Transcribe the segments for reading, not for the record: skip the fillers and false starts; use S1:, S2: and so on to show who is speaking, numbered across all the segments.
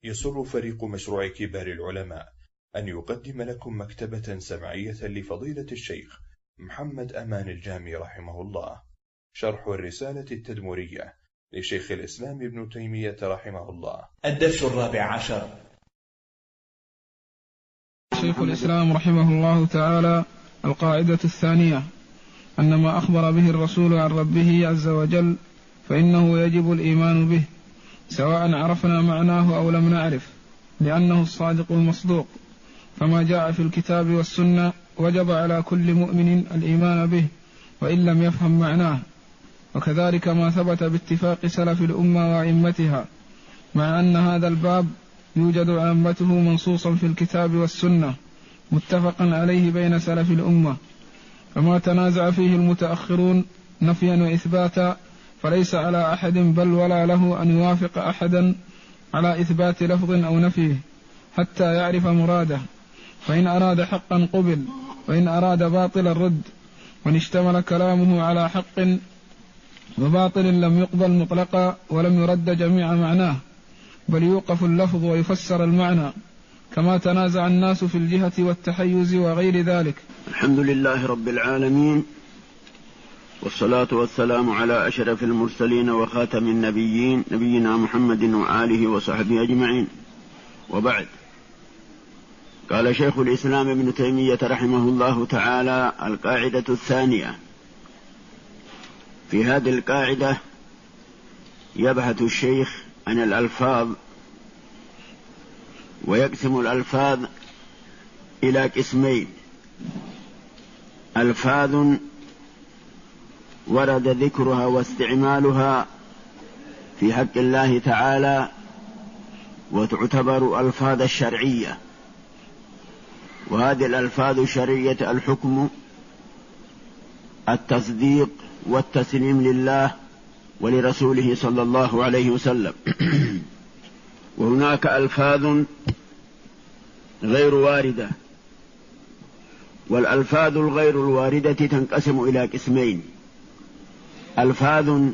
S1: يسر فريق مشروع كبار العلماء أن يقدم لكم مكتبة سمعية لفضيلة الشيخ محمد أمان الجامي رحمه الله، شرح الرسالة التدمرية لشيخ الإسلام ابن تيمية رحمه الله.
S2: الدرس 14.
S3: شيخ الإسلام رحمه الله تعالى: القاعدة الثانية: أن ما أخبر به الرسول عن ربه عز وجل فإنه يجب الإيمان به سواء عرفنا معناه أو لم نعرف، لأنه الصادق المصدوق، فما جاء في الكتاب والسنة وجب على كل مؤمن الإيمان به وإن لم يفهم معناه، وكذلك ما ثبت باتفاق سلف الأمة وأئمتها، مع أن هذا الباب يوجد عامته منصوصا في الكتاب والسنة متفقا عليه بين سلف الأمة، فما تنازع فيه المتأخرون نفيا وإثباتا فليس على أحد بل ولا له أن يوافق أحدا على إثبات لفظ أو نفيه حتى يعرف مراده، فإن أراد حقا قبل وإن أراد باطلا رد، وإن اشتمل كلامه على حق وباطل لم يقبل مطلقا ولم يرد جميع معناه، بل يوقف اللفظ ويفسر المعنى، كما تنازع الناس في الجهة والتحيز وغير ذلك.
S4: الحمد لله رب العالمين، والصلاة والسلام على أشرف المرسلين وخاتم النبيين نبينا محمد وآله وصحبه أجمعين، وبعد. قال شيخ الإسلام ابن تيمية رحمه الله تعالى: القاعدة الثانية. في هذه القاعدة يبحث الشيخ عن الألفاظ، ويقسم الألفاظ إلى قسمين: ألفاظ ورد ذكرها واستعمالها في حق الله تعالى وتعتبر ألفاظ الشرعية، وهذه الألفاظ الشرعية الحكم، التصديق والتسليم لله ولرسوله صلى الله عليه وسلم. وهناك ألفاظ غير واردة، والألفاظ الغير الواردة تنقسم إلى قسمين: ألفاظ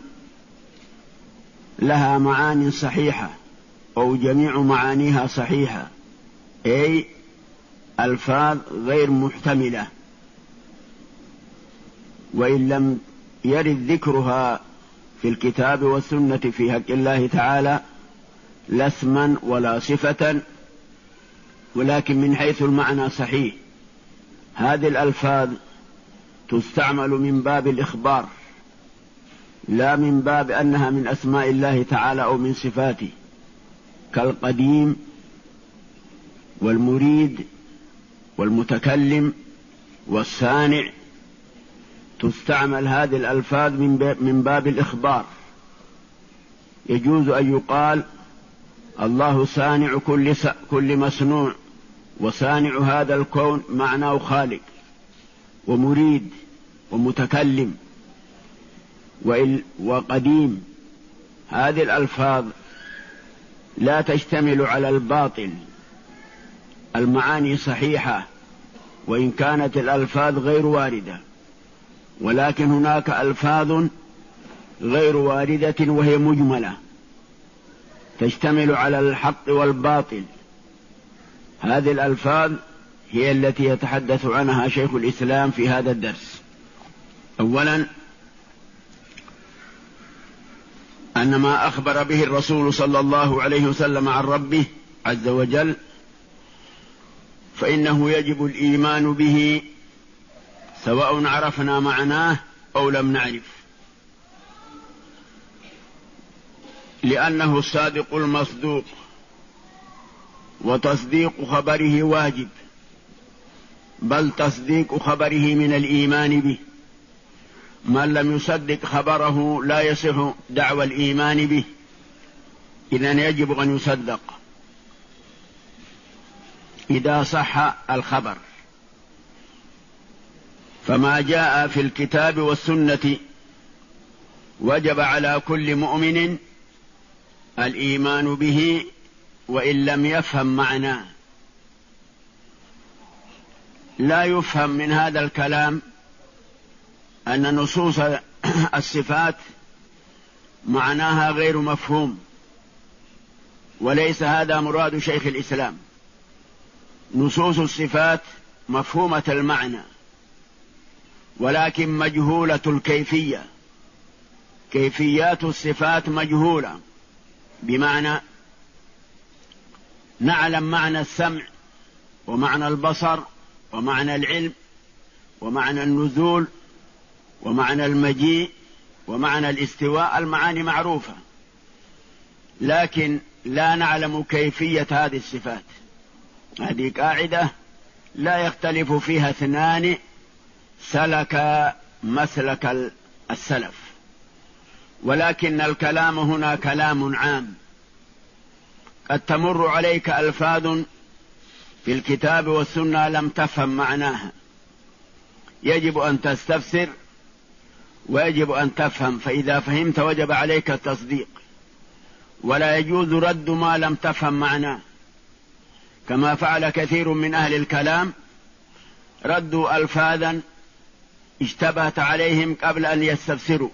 S4: لها معاني صحيحة أو جميع معانيها صحيحة، أي ألفاظ غير محتملة، وإن لم يرد ذكرها في الكتاب والسنة في حق الله تعالى لا اسما ولا صفة، ولكن من حيث المعنى صحيح. هذه الألفاظ تستعمل من باب الإخبار، لا من باب أنها من أسماء الله تعالى أو من صفاته، كالقديم والمريد والمتكلم والصانع. تستعمل هذه الألفاظ من باب الإخبار. يجوز أن يقال: الله صانع كل مصنوع، وصانع هذا الكون معناه خالق ومريد ومتكلم وقديم. هذه الألفاظ لا تشتمل على الباطل، المعاني صحيحة وإن كانت الألفاظ غير واردة، ولكن هناك ألفاظ غير واردة وهي مجملة تشتمل على الحق والباطل. هذه الألفاظ هي التي يتحدث عنها شيخ الإسلام في هذا الدرس. أولا، أن ما أخبر به الرسول صلى الله عليه وسلم عن ربه عز وجل فإنه يجب الإيمان به سواء عرفنا معناه أو لم نعرف، لأنه الصادق المصدوق، وتصديق خبره واجب، بل تصديق خبره من الإيمان به. من لم يصدق خبره لا يصح دعوى الإيمان به، إذن يجب أن يصدق إذا صح الخبر. فما جاء في الكتاب والسنة وجب على كل مؤمن الإيمان به وإن لم يفهم معناه. لا يفهم من هذا الكلام أن نصوص الصفات معناها غير مفهوم، وليس هذا مراد شيخ الإسلام. نصوص الصفات مفهومة المعنى ولكن مجهولة الكيفية. كيفيات الصفات مجهولة، بمعنى نعلم معنى السمع ومعنى البصر ومعنى العلم ومعنى النزول ومعنى المجيء ومعنى الاستواء، المعاني معروفة، لكن لا نعلم كيفية هذه الصفات. هذه قاعدة لا يختلف فيها اثنان سلك مسلك السلف، ولكن الكلام هنا كلام عام. قد تمر عليك ألفاظ في الكتاب والسنة لم تفهم معناها، يجب أن تستفسر ويجب أن تفهم، فإذا فهمت وجب عليك التصديق، ولا يجوز رد ما لم تفهم معناه، كما فعل كثير من أهل الكلام، ردوا ألفاظا اشتبهت عليهم قبل أن يستفسروا.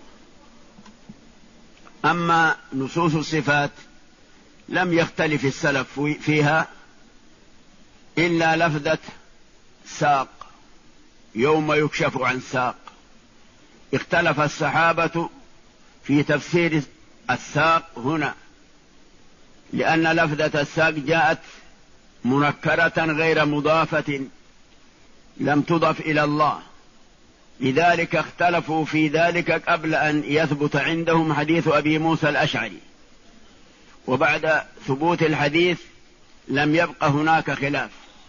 S4: أما نصوص الصفات لم يختلف السلف فيها إلا لفظة ساق، يوم يكشف عن ساق. اختلف الصحابة في تفسير الساق هنا، لأن لفظة الساق جاءت منكرة غير مضافة لم تضف إلى الله، لذلك اختلفوا في ذلك قبل أن يثبت عندهم حديث أبي موسى الأشعري، وبعد ثبوت الحديث لم يبق هناك خلاف.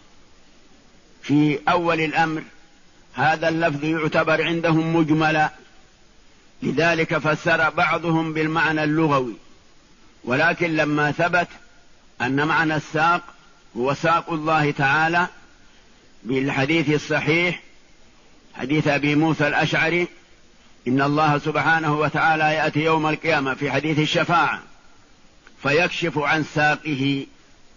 S4: في أول الأمر هذا اللفظ يعتبر عندهم مجملا، لذلك فسر بعضهم بالمعنى اللغوي، ولكن لما ثبت أن معنى الساق هو ساق الله تعالى بالحديث الصحيح حديث أبي موسى الأشعري، إن الله سبحانه وتعالى يأتي يوم القيامة في حديث الشفاعة فيكشف عن ساقه،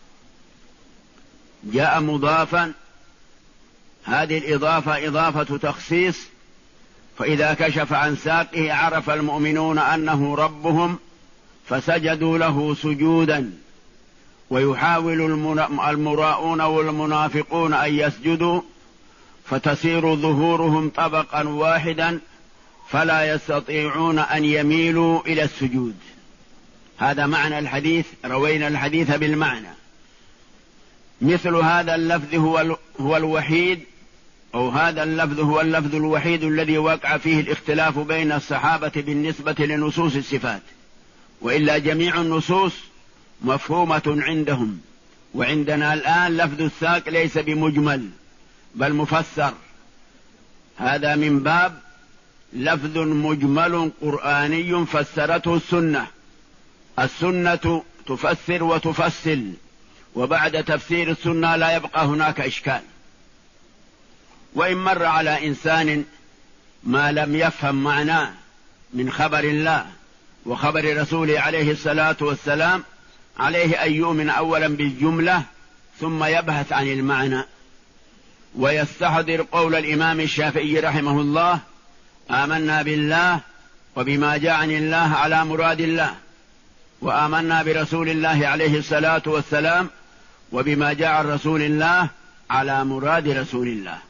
S4: جاء مضافا، هذه الإضافة إضافة تخصيص، فإذا كشف عن ساقه عرف المؤمنون أنه ربهم فسجدوا له سجودا، ويحاول المراؤون والمنافقون أن يسجدوا فتصير ظهورهم طبقا واحدا فلا يستطيعون أن يميلوا إلى السجود. هذا معنى الحديث، روينا الحديث بالمعنى. مثل هذا اللفظ هو الوحيد، أو هذا اللفظ هو اللفظ الوحيد الذي وقع فيه الاختلاف بين الصحابة بالنسبة لنصوص الصفات، وإلا جميع النصوص مفهومة عندهم. وعندنا الآن لفظ الساق ليس بمجمل بل مفسر، هذا من باب لفظ مجمل قرآني فسرته السنة. السنة تفسر وتفصل، وبعد تفسير السنة لا يبقى هناك إشكال. وإن مر على إنسان ما لم يفهم معناه من خبر الله وخبر رسوله عليه الصلاة والسلام، عليه أن يؤمن أولا بالجملة ثم يبحث عن المعنى، ويستحضر قول الإمام الشافعي رحمه الله: آمنا بالله وبما جاء عن الله على مراد الله، وآمنا برسول الله عليه الصلاة والسلام وبما جاء عن رسول الله على مراد رسول الله.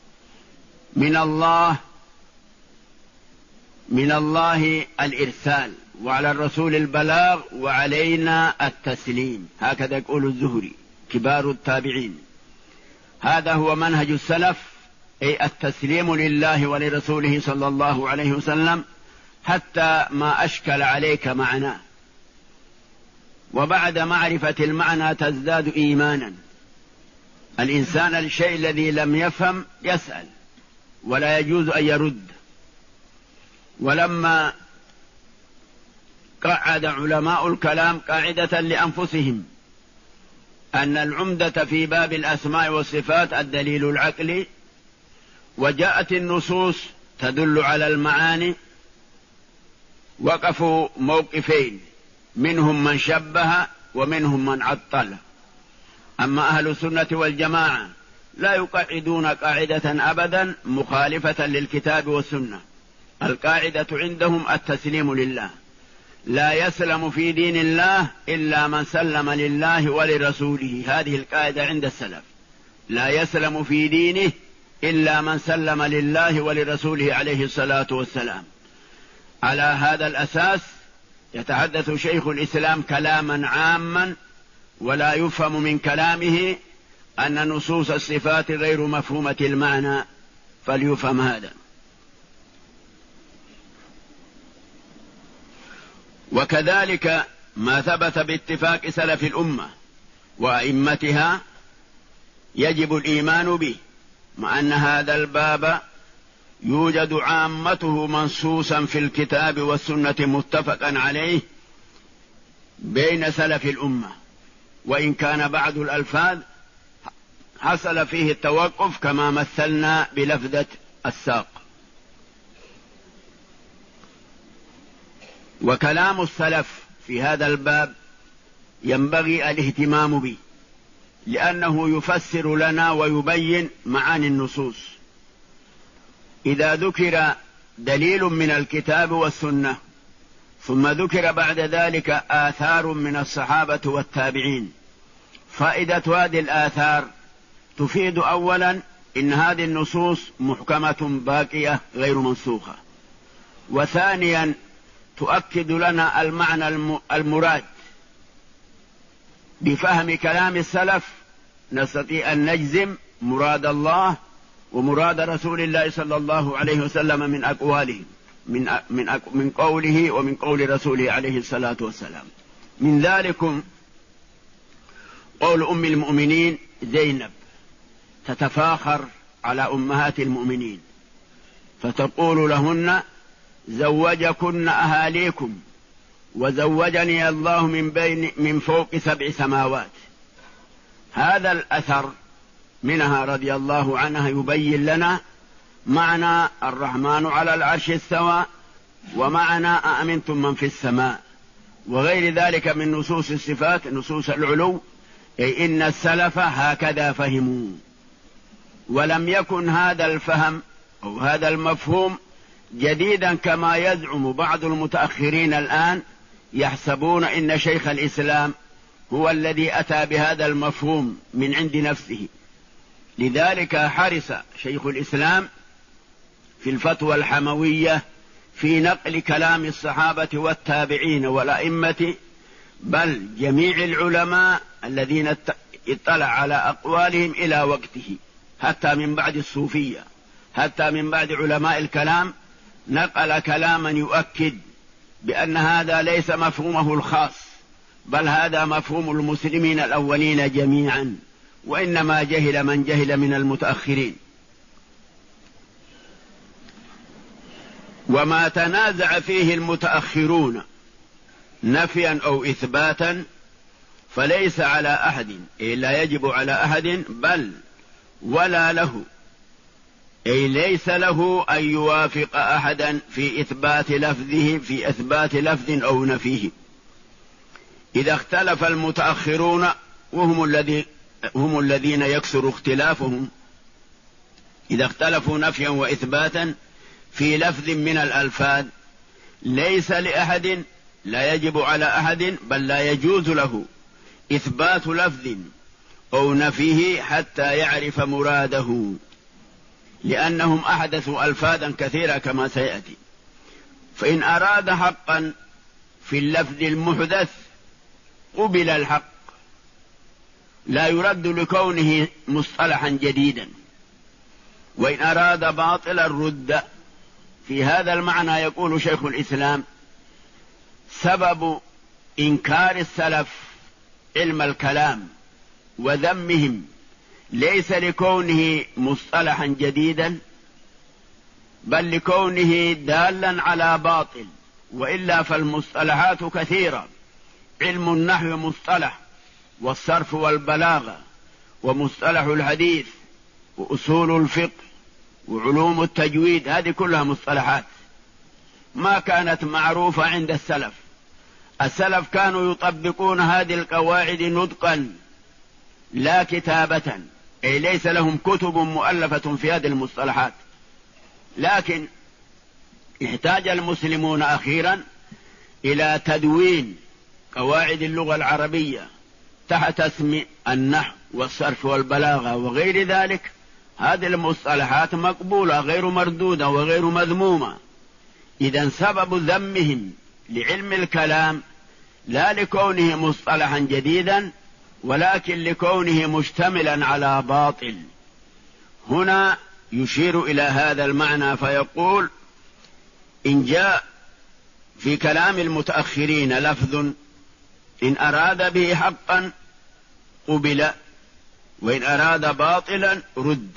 S4: من الله الإرسال، وعلى الرسول البلاغ، وعلينا التسليم، هكذا يقول الزهري كبار التابعين. هذا هو منهج السلف، أي التسليم لله ولرسوله صلى الله عليه وسلم حتى ما أشكل عليك معناه، وبعد معرفة المعنى تزداد إيمانا. الإنسان الشيء الذي لم يفهم يسأل ولا يجوز أن يرد. ولما قعد علماء الكلام قاعدة لأنفسهم أن العمدة في باب الأسماء والصفات الدليل العقلي، وجاءت النصوص تدل على المعاني، وقفوا موقفين، منهم من شبه ومنهم من عطل. أما أهل السنة والجماعة لا يقعدون قاعدة أبدا مخالفة للكتاب والسنة، القاعدة عندهم التسليم لله، لا يسلم في دين الله إلا من سلم لله ولرسوله. هذه القاعدة عند السلف، لا يسلم في دينه إلا من سلم لله ولرسوله عليه الصلاة والسلام. على هذا الأساس يتحدث شيخ الإسلام كلاما عاما، ولا يفهم من كلامه أن نصوص الصفات غير مفهومة المعنى، فليفهم هذا. وكذلك ما ثبت باتفاق سلف الأمة وأئمتها يجب الإيمان به، مع أن هذا الباب يوجد عامته منصوصا في الكتاب والسنة متفقا عليه بين سلف الأمة، وإن كان بعض الألفاظ حصل فيه التوقف كما مثلنا بلفظة الساق. وكلام السلف في هذا الباب ينبغي الاهتمام به، لأنه يفسر لنا ويبين معاني النصوص. إذا ذكر دليل من الكتاب والسنة ثم ذكر بعد ذلك آثار من الصحابة والتابعين، فائدة هذه الآثار تفيد أولا إن هذه النصوص محكمة باقية غير منسوخة، وثانيا تؤكد لنا المعنى المراد. بفهم كلام السلف نستطيع أن نجزم مراد الله ومراد رسول الله صلى الله عليه وسلم من أقواله، من قوله ومن قول رسوله عليه الصلاة والسلام. من ذلكم قول أم المؤمنين زينب تتفاخر على أمهات المؤمنين فتقول لهن: زوجكن أهاليكم وزوجني الله من فوق 7 سماوات. هذا الأثر منها رضي الله عنها يبين لنا معنى الرحمن على العرش استوى، ومعنى أأمنتم من في السماء، وغير ذلك من نصوص الصفات، نصوص العلو. أي إن السلف هكذا فهموا، ولم يكن هذا الفهم أو هذا المفهوم جديدا كما يزعم بعض المتأخرين الآن، يحسبون إن شيخ الإسلام هو الذي أتى بهذا المفهوم من عند نفسه. لذلك حرص شيخ الإسلام في الفتوى الحموية في نقل كلام الصحابة والتابعين والأئمة، بل جميع العلماء الذين اطلع على أقوالهم إلى وقته، حتى من بعد الصوفية، حتى من بعد علماء الكلام، نقل كلاما يؤكد بأن هذا ليس مفهومه الخاص، بل هذا مفهوم المسلمين الأولين جميعا، وإنما جهل من جهل من المتأخرين. وما تنازع فيه المتأخرون نفيا أو إثباتا فليس على أحد، لا يجب على أحد، بل ولا له، أي ليس له أن يوافق أحدا في إثبات لفظه، في إثبات لفظ أو نفيه. إذا اختلف المتأخرون، وهم الذين يكثر اختلافهم، إذا اختلفوا نفيا وإثباتا في لفظ من الألفاظ، ليس لأحد، لا يجب على أحد، بل لا يجوز له إثبات لفظ أو نفيه حتى يعرف مراده، لأنهم أحدثوا ألفاظا كثيرة كما سيأتي. فإن أراد حقا في اللفظ المحدث قبل الحق، لا يرد لكونه مصطلحا جديدا. وإن أراد باطلا رد. في هذا المعنى يقول شيخ الإسلام: سبب إنكار السلف علم الكلام وذمهم ليس لكونه مصطلحا جديدا، بل لكونه دالا على باطل، وإلا فالمصطلحات كثيرة. علم النحو مصطلح، والصرف والبلاغة، ومصطلح الحديث، وأصول الفقه، وعلوم التجويد، هذه كلها مصطلحات ما كانت معروفة عند السلف. السلف كانوا يطبقون هذه القواعد نطقا لا كتابة، أي ليس لهم كتب مؤلفة في هذه المصطلحات. لكن احتاج المسلمون أخيرا إلى تدوين قواعد اللغة العربية تحت اسم النحو والصرف والبلاغة وغير ذلك، هذه المصطلحات مقبولة غير مردودة وغير مذمومة. إذن سبب ذمهم لعلم الكلام لا لكونه مصطلحا جديدا، ولكن لكونه مشتملا على باطل. هنا يشير إلى هذا المعنى فيقول: إن جاء في كلام المتأخرين لفظ إن أراد به حقا قبل، وإن أراد باطلا رد.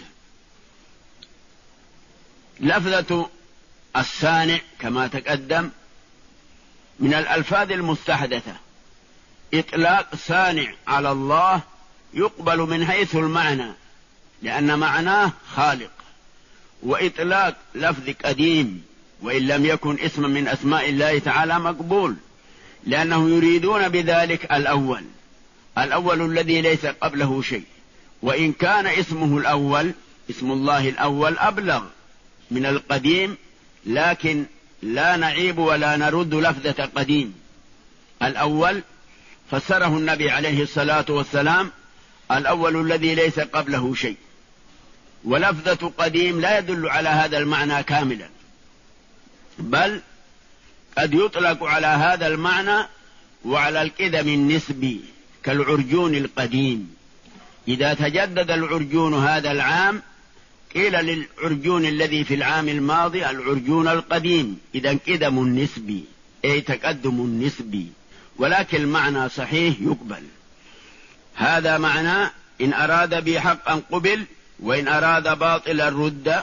S4: لفظة الصانع كما تقدم من الألفاظ المستحدثة. إطلاق صانع على الله يقبل من حيث المعنى لأن معناه خالق، وإطلاق لفظ قديم وإن لم يكن اسما من أسماء الله تعالى مقبول، لأنهم يريدون بذلك الأول الذي ليس قبله شيء، وإن كان اسمه الأول اسم الله الأول أبلغ من القديم، لكن لا نعيب ولا نرد لفظة قديم. الأول فسره النبي عليه الصلاة والسلام: الأول الذي ليس قبله شيء. ولفظة قديم لا يدل على هذا المعنى كاملا، بل قد يطلق على هذا المعنى وعلى القدم النسبي كالعرجون القديم. إذا تجدد العرجون هذا العام قيل للعرجون الذي في العام الماضي العرجون القديم، إذن قدم نسبي أي تقدم نسبي، ولكن المعنى صحيح يقبل. هذا معنى إن أراد به حقا قبل، وإن أراد باطلا رد.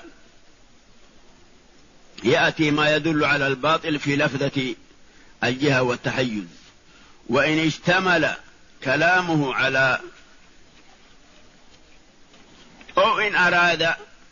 S4: يأتي ما يدل على الباطل في لفظة الجهة والتحيز. وإن اشتمل كلامه على أو إن أراد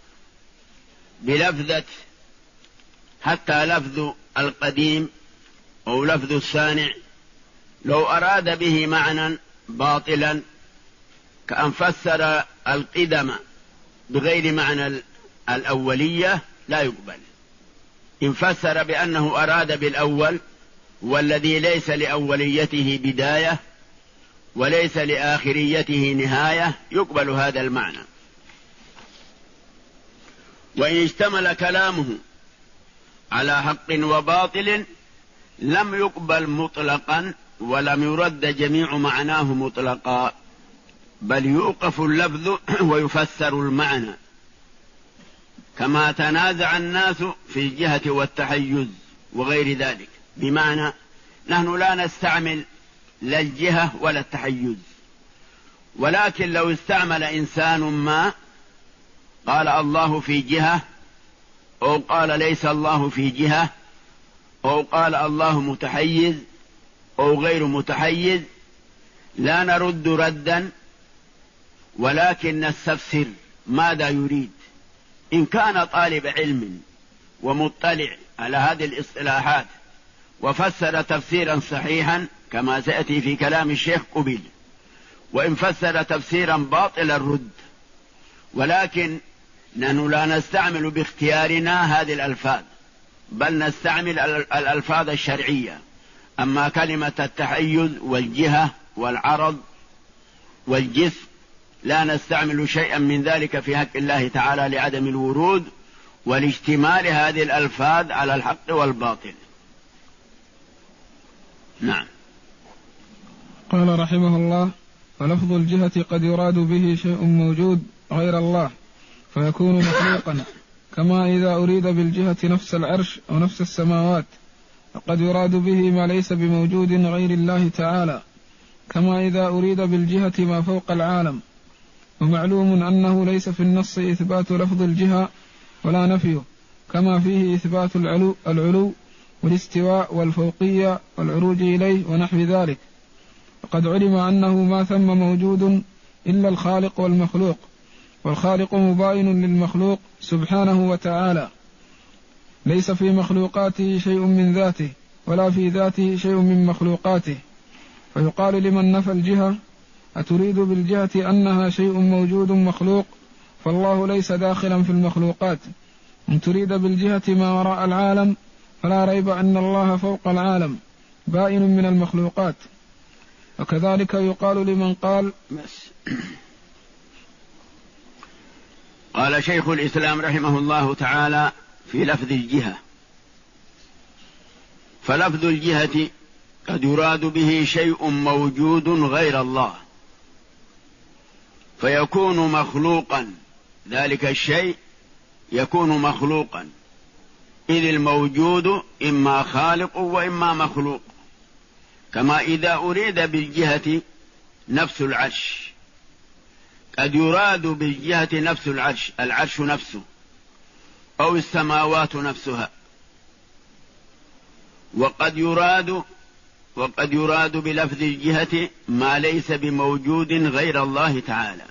S4: بلفظة حتى لفظ القديم أو لفظ الصانع، لو أراد به معنى باطلا كأن فسر القدم بغير معنى الأولية لا يقبل. إن فسر بأنه أراد بالأول والذي ليس لأوليته بداية وليس لآخريته نهاية يقبل هذا المعنى. وإن اشتمل كلامه على حق وباطل لم يقبل مطلقا ولم يرد جميع معناه مطلقا، بل يوقف اللفظ ويفسر المعنى، كما تنازع الناس في الجهة والتحيز وغير ذلك. بمعنى نحن لا نستعمل لا الجهة ولا التحيز، ولكن لو استعمل إنسان ما قال الله في جهة أو قال ليس الله في جهة أو قال الله متحيز أو غير متحيز، لا نرد ردا، ولكن نستفسر ماذا يريد. إن كان طالب علم ومطلع على هذه الاصطلاحات وفسر تفسيرا صحيحا كما سيأتي في كلام الشيخ قبل، وإن فسر تفسيرا باطلا رد. ولكن نحن لا نستعمل باختيارنا هذه الألفاظ، بل نستعمل الألفاظ الشرعية. أما كلمة التحيز والجهة والعرض والجسم لا نستعمل شيئا من ذلك في حق الله تعالى لعدم الورود والاشتمال هذه الألفاظ على الحق والباطل. نعم.
S3: قال رحمه الله: فلفظ الجهة قد يراد به شيء موجود غير الله فيكون مخلوقا، كما إذا أريد بالجهة نفس العرش أو نفس السماوات، فقد يراد به ما ليس بموجود غير الله تعالى، كما إذا أريد بالجهة ما فوق العالم. ومعلوم أنه ليس في النص إثبات لفظ الجهة ولا نفيه، كما فيه إثبات العلو والاستواء والفوقية والعروج إليه ونحو ذلك. وقد علم أنه ما ثم موجود إلا الخالق والمخلوق، والخالق مباين للمخلوق سبحانه وتعالى، ليس في مخلوقاته شيء من ذاته ولا في ذاته شيء من مخلوقاته. فيقال لمن نفى الجهة: أتريد بالجهة أنها شيء موجود مخلوق؟ فالله ليس داخلا في المخلوقات. إن تريد بالجهة ما وراء العالم فلا ريب أن الله فوق العالم، بائن من المخلوقات. وكذلك يقال لمن قال
S4: قال شيخ الإسلام رحمه الله تعالى في لفظ الجهة: فلفظ الجهة قد يراد به شيء موجود غير الله فيكون مخلوقا، ذلك الشيء يكون مخلوقا، إذ الموجود إما خالق وإما مخلوق. كما إذا أريد بالجهة نفس العرش، قد يراد بالجهة نفس العرش، العرش نفسه أو السماوات نفسها، وقد يراد بلفظ الجهة ما ليس بموجود غير الله تعالى،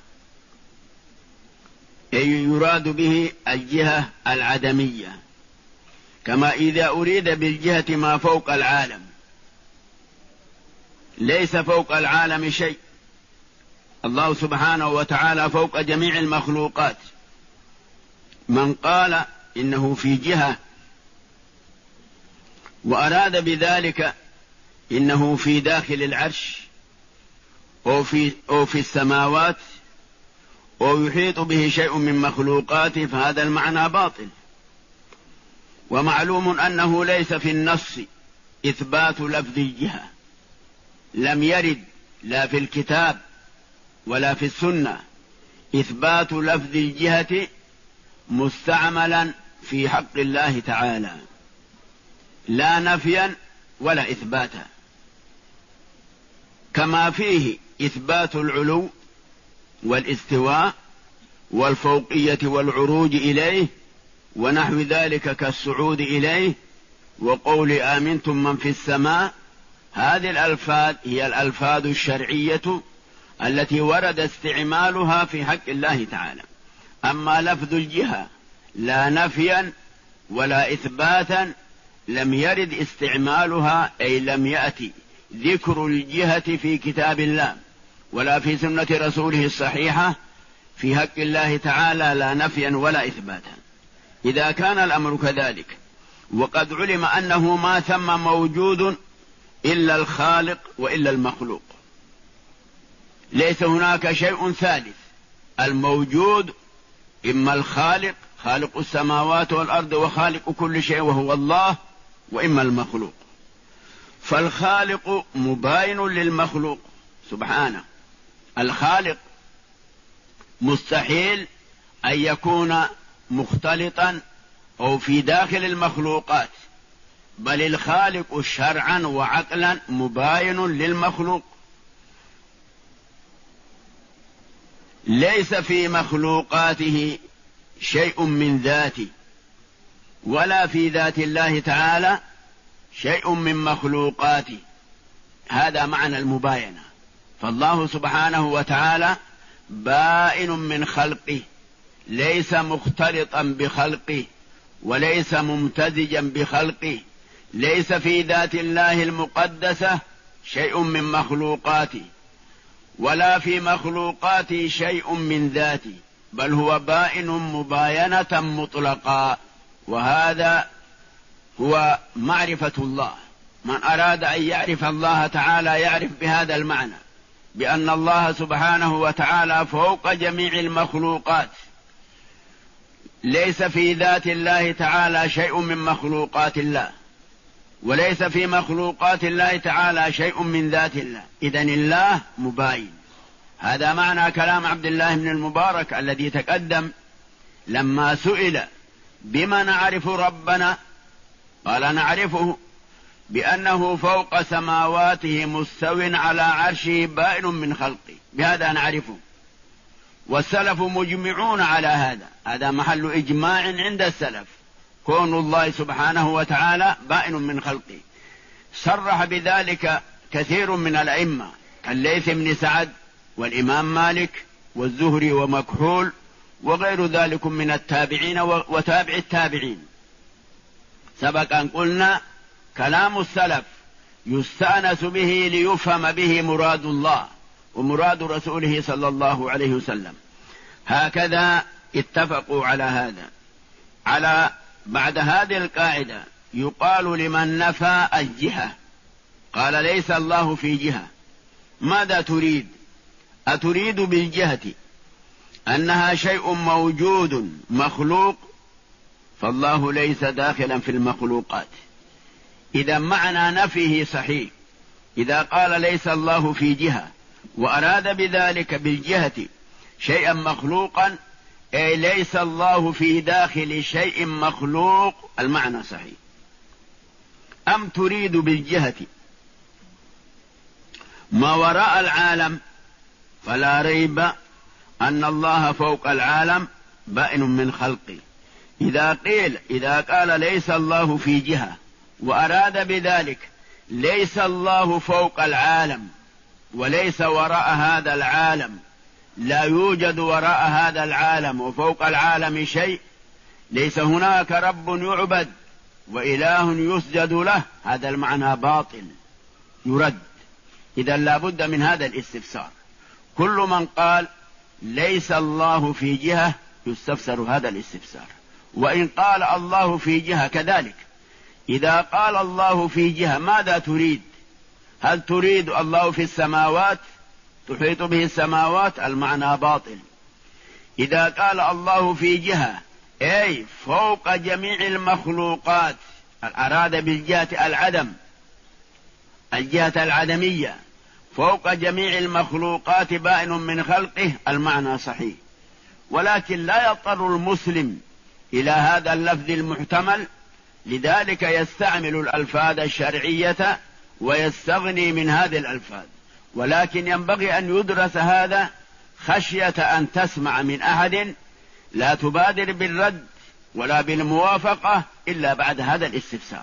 S4: أي يراد به الجهة العدمية. كما إذا أريد بالجهة ما فوق العالم، ليس فوق العالم شيء، الله سبحانه وتعالى فوق جميع المخلوقات. من قال إنه في جهة وأراد بذلك إنه في داخل العرش أو في السماوات أو يحيط به شيء من مخلوقاته، فهذا المعنى باطل. ومعلوم أنه ليس في النص إثبات لفظ الجهة، لم يرد لا في الكتاب ولا في السنة إثبات لفظ الجهة مستعملا في حق الله تعالى، لا نفيا ولا إثباتا. كما فيه إثبات العلو والاستواء والفوقية والعروج إليه ونحو ذلك كالصعود إليه وقول آمنتم من في السماء. هذه الألفاظ هي الألفاظ الشرعية التي ورد استعمالها في حق الله تعالى. أما لفظ الجهة لا نفيا ولا إثباتا لم يرد استعمالها، أي لم يأتي ذكر الجهة في كتاب الله ولا في سنة رسوله الصحيحة في حق الله تعالى، لا نفيا ولا إثباتا. إذا كان الأمر كذلك وقد علم أنه ما ثم موجود إلا الخالق وإلا المخلوق، ليس هناك شيء ثالث، الموجود إما الخالق خالق السماوات والأرض وخالق كل شيء وهو الله، وإما المخلوق. فالخالق مباين للمخلوق سبحانه. الخالق مستحيل أن يكون مختلطا أو في داخل المخلوقات، بل الخالق شرعا وعقلا مباين للمخلوق. ليس في مخلوقاته شيء من ذاته ولا في ذات الله تعالى شيء من مخلوقاته، هذا معنى المباينة. فالله سبحانه وتعالى بائن من خلقه، ليس مختلطا بخلقه وليس ممتزجا بخلقه. ليس في ذات الله المقدسة شيء من مخلوقاته ولا في مخلوقاته شيء من ذاته، بل هو بائن مباينة مطلقا. وهذا هو معرفة الله. من أراد أن يعرف الله تعالى يعرف بهذا المعنى، بأن الله سبحانه وتعالى فوق جميع المخلوقات، ليس في ذات الله تعالى شيء من مخلوقات الله وليس في مخلوقات الله تعالى شيء من ذات الله. إذن الله مباين. هذا معنى كلام عبد الله بن المبارك الذي تقدم لما سئل بما نعرف ربنا، قال نعرفه بأنه فوق سماواته مستو على عرشه بائن من خلقه، بهذا نعرفه. والسلف مجمعون على هذا، هذا محل إجماع عند السلف، كون الله سبحانه وتعالى بائن من خلقه. صرح بذلك كثير من الأئمة كالليث بن سعد والإمام مالك والزهري ومكحول وغير ذلك من التابعين وتابع التابعين. سبق أن قلنا كلام السلف يستأنس به ليفهم به مراد الله ومراد رسوله صلى الله عليه وسلم. هكذا اتفقوا على هذا. بعد هذه القاعدة يقال لمن نفى الجهة قال ليس الله في جهة، ماذا تريد؟ أتريد بالجهة أنها شيء موجود مخلوق؟ فالله ليس داخلا في المخلوقات. إذا معنى نفيه صحيح. إذا قال ليس الله في جهة وأراد بذلك بالجهة شيئا مخلوقا، أي ليس الله في داخل شيء مخلوق، المعنى صحيح. أم تريد بالجهة ما وراء العالم؟ فلا ريب أن الله فوق العالم بائن من خلقه. إذا قال ليس الله في جهة وأراد بذلك ليس الله فوق العالم وليس وراء هذا العالم، لا يوجد وراء هذا العالم وفوق العالم شيء، ليس هناك رب يعبد وإله يسجد له، هذا المعنى باطل يرد. إذا لا بد من هذا الاستفسار. كل من قال ليس الله في جهة يستفسر هذا الاستفسار. وإن قال الله في جهة كذلك. إذا قال الله في جهة ماذا تريد؟ هل تريد الله في السماوات تحيط به السماوات؟ المعنى باطل. إذا قال الله في جهة أي فوق جميع المخلوقات، أراد بالجهة العدم، الجهة العدمية، فوق جميع المخلوقات بائن من خلقه، المعنى صحيح. ولكن لا يضطر المسلم إلى هذا اللفظ المحتمل، لذلك يستعمل الألفاظ الشرعية ويستغني من هذه الألفاظ. ولكن ينبغي أن يدرس هذا خشية أن تسمع من أحد لا تبادر بالرد ولا بالموافقة إلا بعد هذا الاستفسار.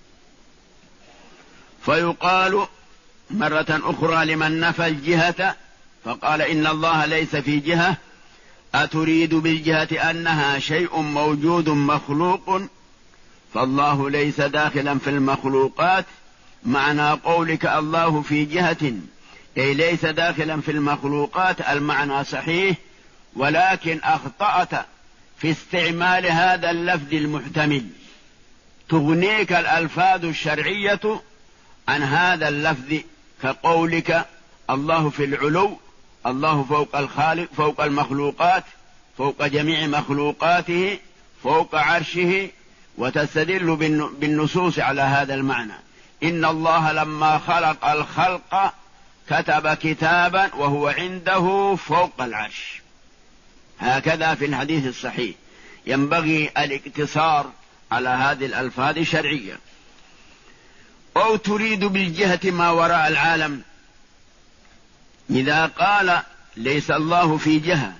S4: فيقال مرة أخرى لمن نفى الجهة فقال إن الله ليس في جهة: أتريد بالجهة أنها شيء موجود مخلوق؟ فالله ليس داخلا في المخلوقات. معنى قولك الله في جهة أي ليس داخلا في المخلوقات، المعنى صحيح، ولكن أخطأت في استعمال هذا اللفظ المحتمل. تغنيك الألفاظ الشرعية عن هذا اللفظ، كقولك الله في العلو، الله فوق الخالق، فوق المخلوقات، فوق جميع مخلوقاته، فوق عرشه، وتستدل بالنصوص على هذا المعنى. إن الله لما خلق الخلق كتب كتابا وهو عنده فوق العرش، هكذا في الحديث الصحيح. ينبغي الاقتصار على هذه الألفاظ الشرعية. أو تريد بالجهة ما وراء العالم. إذا قال ليس الله في جهة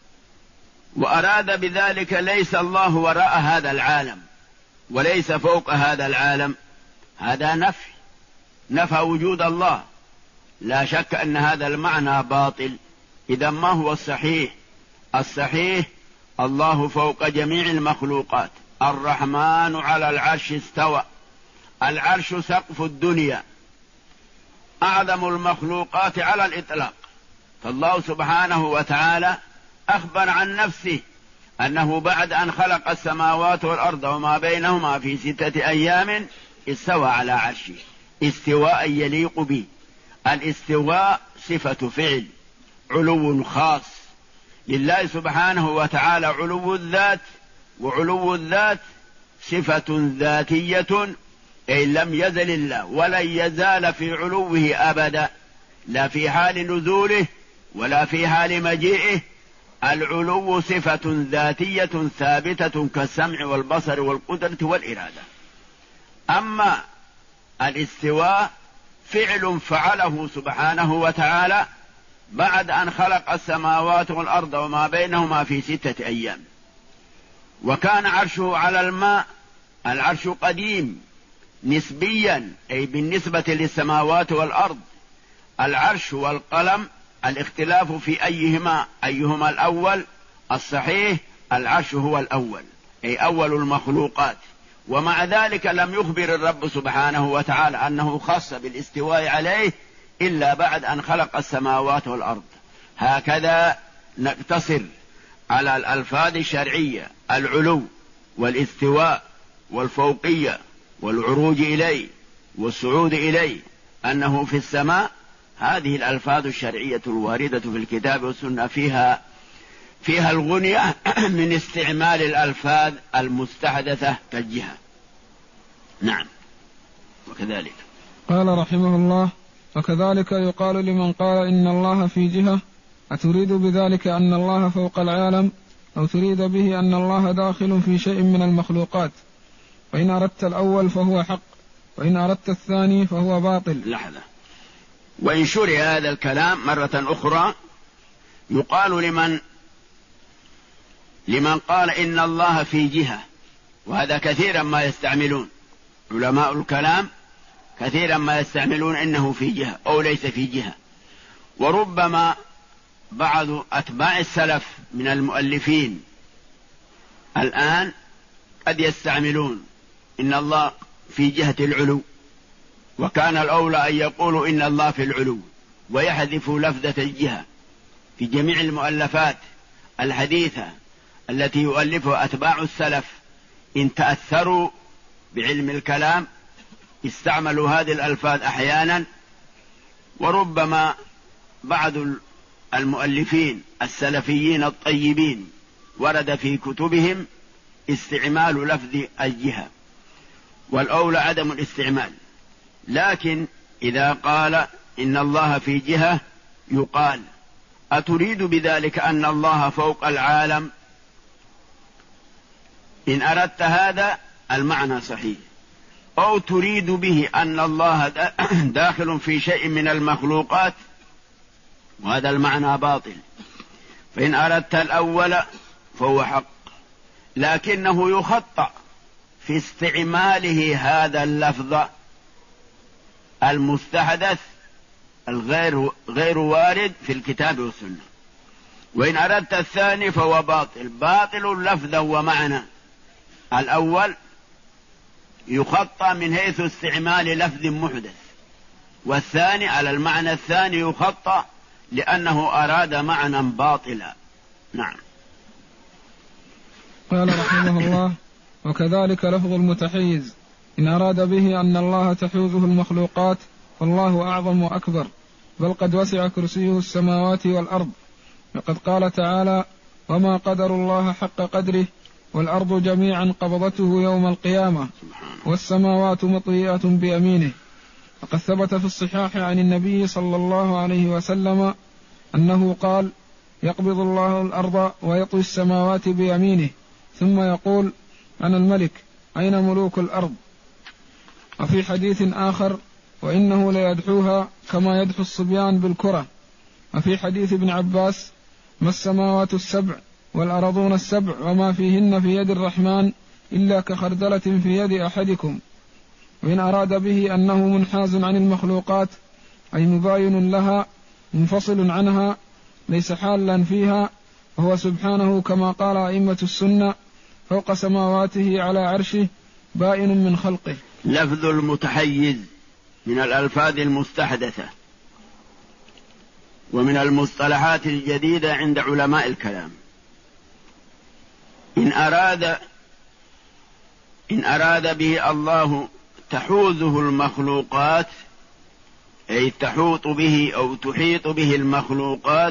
S4: وأراد بذلك ليس الله وراء هذا العالم وليس فوق هذا العالم، هذا نفى وجود الله. لا شك أن هذا المعنى باطل. إذا ما هو الصحيح؟ الصحيح الله فوق جميع المخلوقات، الرحمن على العرش استوى، العرش سقف الدنيا، أعظم المخلوقات على الإطلاق. فالله سبحانه وتعالى أخبر عن نفسه أنه بعد أن خلق السماوات والأرض وما بينهما في 6 أيام استوى على عرشه استواء يليق به. الاستواء صفة فعل، علو خاص لله سبحانه وتعالى، علو الذات، وعلو الذات صفة ذاتية، أي لم يزل الله ولن يزال في علوه أبدا، لا في حال نزوله ولا في حال مجيئه. العلو صفة ذاتية ثابتة كالسمع والبصر والقدرة والإرادة. أما الاستواء فعل فعله سبحانه وتعالى بعد أن خلق السماوات والأرض وما بينهما في 6 أيام. وكان عرشه على الماء، العرش قديم نسبيا، أي بالنسبة للسماوات والأرض. العرش والقلم الاختلاف في أيهما الأول. الصحيح العرش هو الأول، أي أول المخلوقات. ومع ذلك لم يخبر الرب سبحانه وتعالى أنه خاص بالاستواء عليه إلا بعد أن خلق السماوات والأرض. هكذا نقتصر على الألفاظ الشرعية: العلو والاستواء والفوقية والعروج إليه والصعود إليه. أنه في السماء. هذه الألفاظ الشرعية الواردة في الكتاب والسنة فيها الغنية من استعمال الألفاظ المستحدثة كالجهة. نعم. وكذلك
S3: قال رحمه الله: وكذلك يقال لمن قال إن الله في جهة: أتريد بذلك أن الله فوق العالم، أو تريد به أن الله داخل في شيء من المخلوقات؟ وإن أردت الأول فهو حق، وإن أردت الثاني فهو باطل.
S4: لحظة. وإن شرع هذا الكلام مرة أخرى يقال لمن قال إن الله في جهة، وهذا كثيرا ما يستعملون علماء الكلام، كثيرا ما يستعملون إنه في جهة أو ليس في جهة. وربما بعض أتباع السلف من المؤلفين الآن قد يستعملون إن الله في جهة العلو، وكان الأولى أن يقولوا إن الله في العلو، ويحذفوا لفظة الجهة في جميع المؤلفات الحديثة التي يؤلفها أتباع السلف. إن تأثروا بعلم الكلام استعملوا هذه الألفاظ أحيانا. وربما بعض المؤلفين السلفيين الطيبين ورد في كتبهم استعمال لفظ الجهة، والأولى عدم الاستعمال. لكن إذا قال إن الله في جهة يقال: أتريد بذلك أن الله فوق العالم؟ إن أردت هذا المعنى صحيح. أو تريد به أن الله داخل في شيء من المخلوقات، وهذا المعنى باطل. فإن أردت الأول فهو حق، لكنه يخطأ في استعماله هذا اللفظ المستحدث الغير وارد في الكتاب والسنة. وإن أردت الثاني فهو باطل لفظا ومعنى. الأول يخطأ من حيث استعمال لفظ محدث، والثاني على المعنى الثاني يخطأ لأنه أراد معنى باطلا. نعم.
S3: قال رحمه الله: وكذلك لفظ المتحيز إن أراد به أن الله تحوزه المخلوقات فالله أعظم وأكبر، بل قد وسع كرسيه السماوات والأرض، وقد قال تعالى: وما قدر الله حق قدره والأرض جميعا قبضته يوم القيامة والسماوات مطويات بيمينه. وقد ثبت في الصحاح عن النبي صلى الله عليه وسلم أنه قال: يقبض الله الأرض ويطوي السماوات بيمينه ثم يقول: أنا الملك أين ملوك الأرض؟ وفي حديث آخر: وإنه ليدحوها كما يدحو الصبيان بالكرة. وفي حديث ابن عباس: ما السماوات السبع والأرضون السبع وما فيهن في يد الرحمن إلا كخردلة في يد أحدكم. وإن أراد به أنه منحاز عن المخلوقات أي مباين لها منفصل عنها ليس حالا فيها، وهو سبحانه كما قال أئمة السنة فوق سماواته على عرشه بائن من خلقه.
S4: لفظ المتحيز من الألفاظ المستحدثة ومن المصطلحات الجديدة عند علماء الكلام. إن أراد به الله تحوزه المخلوقات أي تحوط به أو تحيط به المخلوقات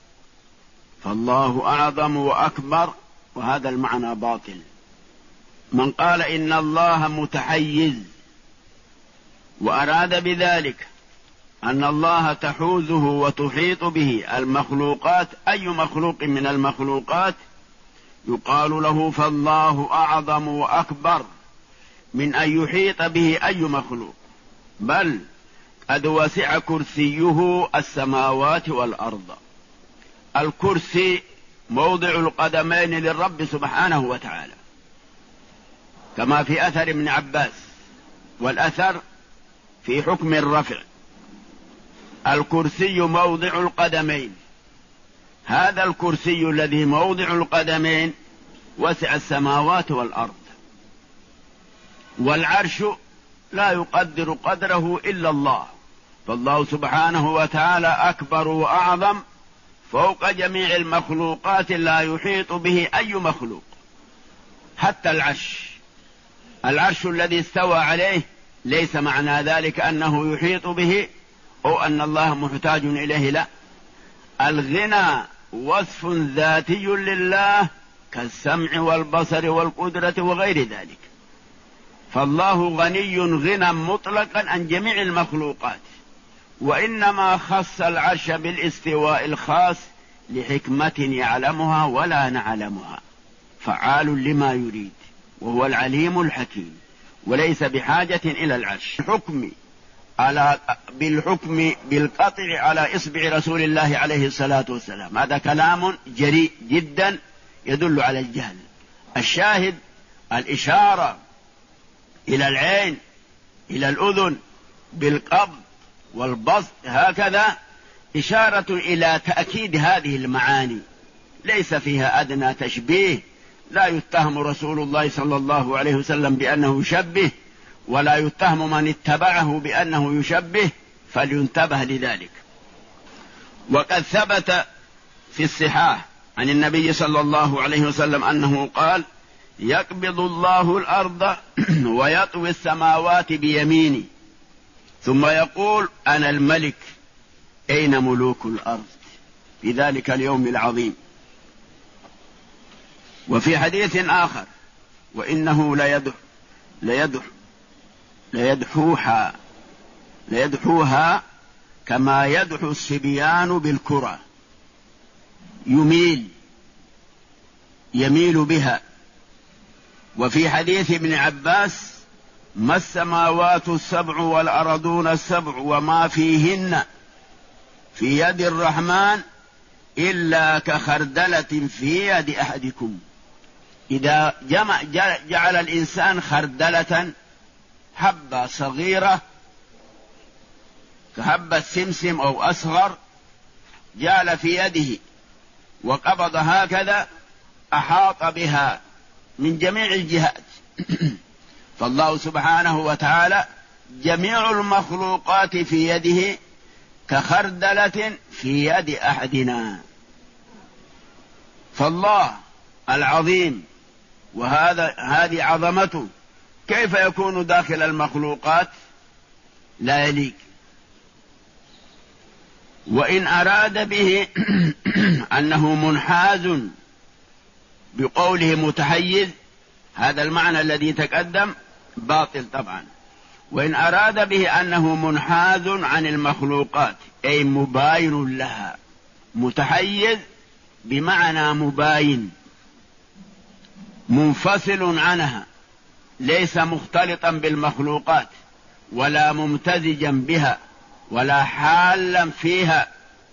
S4: فالله أعظم وأكبر، وهذا المعنى باطل. من قال إن الله متحيز وأراد بذلك أن الله تحوزه وتحيط به المخلوقات أي مخلوق من المخلوقات يقال له فالله أعظم وأكبر من أن يحيط به أي مخلوق، بل قد وسع كرسيه السماوات والأرض. الكرسي موضع القدمين للرب سبحانه وتعالى كما في أثر ابن عباس، والأثر في حكم الرفع. الكرسي موضع القدمين، هذا الكرسي الذي موضع القدمين وسع السماوات والأرض. والعرش لا يقدر قدره إلا الله، فالله سبحانه وتعالى أكبر وأعظم فوق جميع المخلوقات لا يحيط به أي مخلوق. حتى العرش الذي استوى عليه ليس معنى ذلك أنه يحيط به أو أن الله محتاج إليه، لا، الغنى وصف ذاتي لله كالسمع والبصر والقدرة وغير ذلك، فالله غني غنى مطلقا عن جميع المخلوقات، وإنما خص العرش بالاستواء الخاص لحكمة يعلمها ولا نعلمها، فعال لما يريد، وهو العليم الحكيم، وليس بحاجة إلى العرش. بالحكم بالقطع على إصبع رسول الله عليه الصلاة والسلام، هذا كلام جريء جدا يدل على الجهل. الشاهد الإشارة إلى العين إلى الأذن بالقبض والبسط، هكذا إشارة إلى تأكيد هذه المعاني، ليس فيها أدنى تشبيه، لا يتهم رسول الله صلى الله عليه وسلم بأنه يشبه، ولا يتهم من اتبعه بأنه يشبه، فلينتبه لذلك. وقد ثبت في الصحاح عن النبي صلى الله عليه وسلم أنه قال: يقبض الله الأرض ويطوي السماوات بيميني ثم يقول: أنا الملك، أين ملوك الأرض في ذلك اليوم العظيم. وفي حديث آخر: وإنه ليدحوها كما يدحو الصبيان بالكرة، يميل بها. وفي حديث ابن عباس: ما السماوات السبع والأرضون السبع وما فيهن في يد الرحمن إلا كخردلة في يد أحدكم. إذا جعل الإنسان خردلة، حبة صغيرة كحبة سمسم أو أصغر، جعل في يده وقبض هكذا، أحاط بها من جميع الجهات. فالله سبحانه وتعالى جميع المخلوقات في يده كخردلة في يد أحدنا. فالله العظيم هذه عظمته، كيف يكون داخل المخلوقات؟ لا يليق. وإن أراد به أنه منحاز بقوله متحيز، هذا المعنى الذي تقدم باطل طبعا. وإن أراد به أنه منحاز عن المخلوقات أي مباين لها، متحيز بمعنى مباين، منفصل عنها، ليس مختلطا بالمخلوقات ولا ممتزجا بها ولا حالا فيها.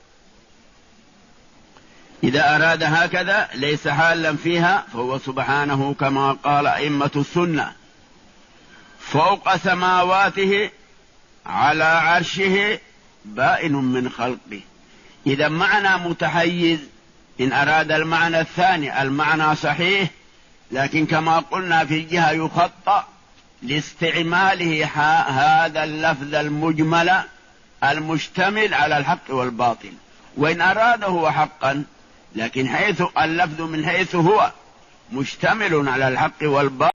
S4: إذا أراد هكذا ليس حالا فيها، فهو سبحانه كما قال أئمة السنة: فوق سماواته على عرشه بائن من خلقه. إذا معنى متحيز، إن أراد المعنى الثاني المعنى صحيح، لكن كما قلنا في الجهة يخطأ لاستعماله هذا اللفظ المجمل المشتمل على الحق والباطل. وإن أراده حقا، لكن حيث اللفظ من حيث هو مشتمل على الحق والباطل